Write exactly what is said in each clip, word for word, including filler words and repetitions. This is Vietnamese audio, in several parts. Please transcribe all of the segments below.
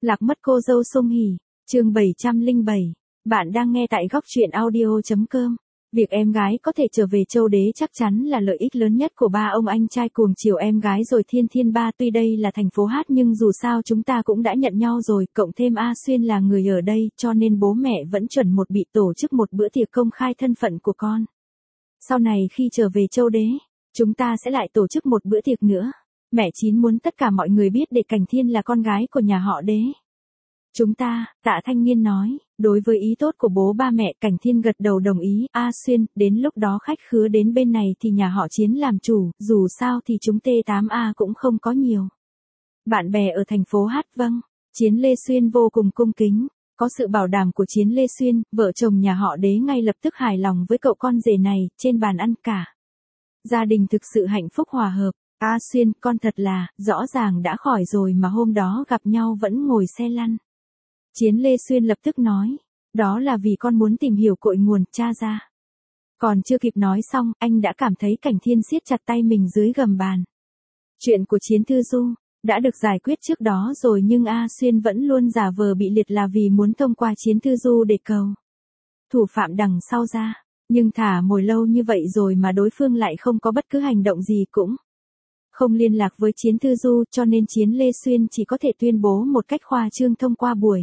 Lạc mất cô dâu Song Hỷ, chương bảy trăm lẻ bảy. Bạn đang nghe tại góc truyện audio chấm com. Việc em gái có thể trở về Châu Đế chắc chắn là lợi ích lớn nhất của ba ông anh trai cuồng chiều em gái rồi. Thiên Thiên ba tuy đây là thành phố hát nhưng dù sao chúng ta cũng đã nhận nhau rồi, cộng thêm A Xuyên là người ở đây, cho nên bố mẹ vẫn chuẩn một bị tổ chức một bữa tiệc công khai thân phận của con. Sau này khi trở về Châu Đế, chúng ta sẽ lại tổ chức một bữa tiệc nữa. Mẹ Chín muốn tất cả mọi người biết để Cảnh Thiên là con gái của nhà họ Đế. Chúng ta, Tạ Thanh Niên nói, đối với ý tốt của bố ba mẹ, Cảnh Thiên gật đầu đồng ý. A Xuyên, đến lúc đó khách khứa đến bên này thì nhà họ Chiến làm chủ, dù sao thì chúng T tám A cũng không có nhiều bạn bè ở thành phố hát. Vâng, Chiến Lê Xuyên vô cùng cung kính. Có sự bảo đảm của Chiến Lê Xuyên, vợ chồng nhà họ Đế ngay lập tức hài lòng với cậu con rể này. Trên bàn ăn cả gia đình thực sự hạnh phúc hòa hợp. A Xuyên, con thật là, rõ ràng đã khỏi rồi mà hôm đó gặp nhau vẫn ngồi xe lăn. Chiến Lê Xuyên lập tức nói, đó là vì con muốn tìm hiểu cội nguồn, cha ra. Còn chưa kịp nói xong, anh đã cảm thấy Cảnh Thiên siết chặt tay mình dưới gầm bàn. Chuyện của Chiến Thư Du đã được giải quyết trước đó rồi nhưng A Xuyên vẫn luôn giả vờ bị liệt là vì muốn thông qua Chiến Thư Du để cầu thủ phạm đằng sau ra. Nhưng thả mồi lâu như vậy rồi mà đối phương lại không có bất cứ hành động gì cũng không liên lạc với Chiến Thư Du, cho nên Chiến Lê Xuyên chỉ có thể tuyên bố một cách khoa trương thông qua buổi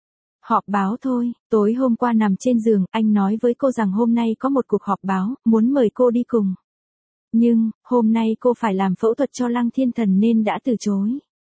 họp báo thôi. Tối hôm qua nằm trên giường, anh nói với cô rằng hôm nay có một cuộc họp báo, muốn mời cô đi cùng. Nhưng, hôm nay cô phải làm phẫu thuật cho Lăng Thiên Thần nên đã từ chối.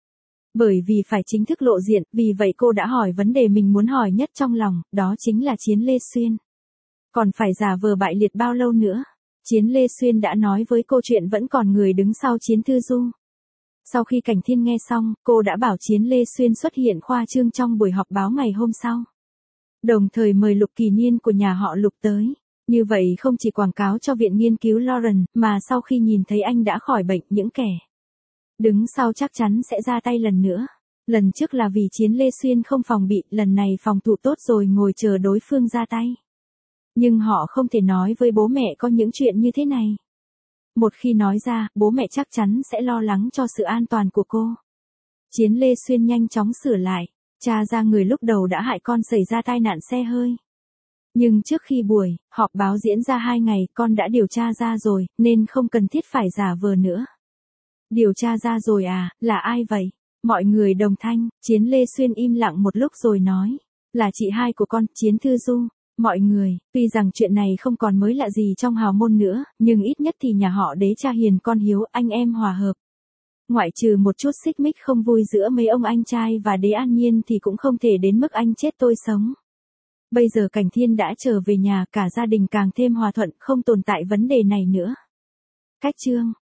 Bởi vì phải chính thức lộ diện, vì vậy cô đã hỏi vấn đề mình muốn hỏi nhất trong lòng, đó chính là Chiến Lê Xuyên. Còn phải giả vờ bại liệt bao lâu nữa? Chiến Lê Xuyên đã nói với cô chuyện vẫn còn người đứng sau Chiến Thư Du. Sau khi Cảnh Thiên nghe xong, cô đã bảo Chiến Lê Xuyên xuất hiện khoa trương trong buổi họp báo ngày hôm sau. Đồng thời mời Lục Kỳ Niên của nhà họ Lục tới. Như vậy không chỉ quảng cáo cho viện nghiên cứu Lauren, mà sau khi nhìn thấy anh đã khỏi bệnh, những kẻ đứng sau chắc chắn sẽ ra tay lần nữa. Lần trước là vì Chiến Lê Xuyên không phòng bị, lần này phòng thủ tốt rồi ngồi chờ đối phương ra tay. Nhưng họ không thể nói với bố mẹ có những chuyện như thế này. Một khi nói ra, bố mẹ chắc chắn sẽ lo lắng cho sự an toàn của cô. Chiến Lê Xuyên nhanh chóng sửa lại, cha ra người lúc đầu đã hại con xảy ra tai nạn xe hơi. Nhưng trước khi buổi họp báo diễn ra hai ngày, con đã điều tra ra rồi, nên không cần thiết phải giả vờ nữa. Điều tra ra rồi à, là ai vậy? Mọi người đồng thanh. Chiến Lê Xuyên im lặng một lúc rồi nói, là chị hai của con, Chiến Thư Du. Mọi người, tuy rằng chuyện này không còn mới lạ gì trong hào môn nữa, nhưng ít nhất thì nhà họ Đế cha hiền con hiếu, anh em hòa hợp. Ngoại trừ một chút xích mích không vui giữa mấy ông anh trai và Đế An Nhiên thì cũng không thể đến mức anh chết tôi sống. Bây giờ Cảnh Thiên đã trở về nhà, cả gia đình càng thêm hòa thuận, không tồn tại vấn đề này nữa. Cách chương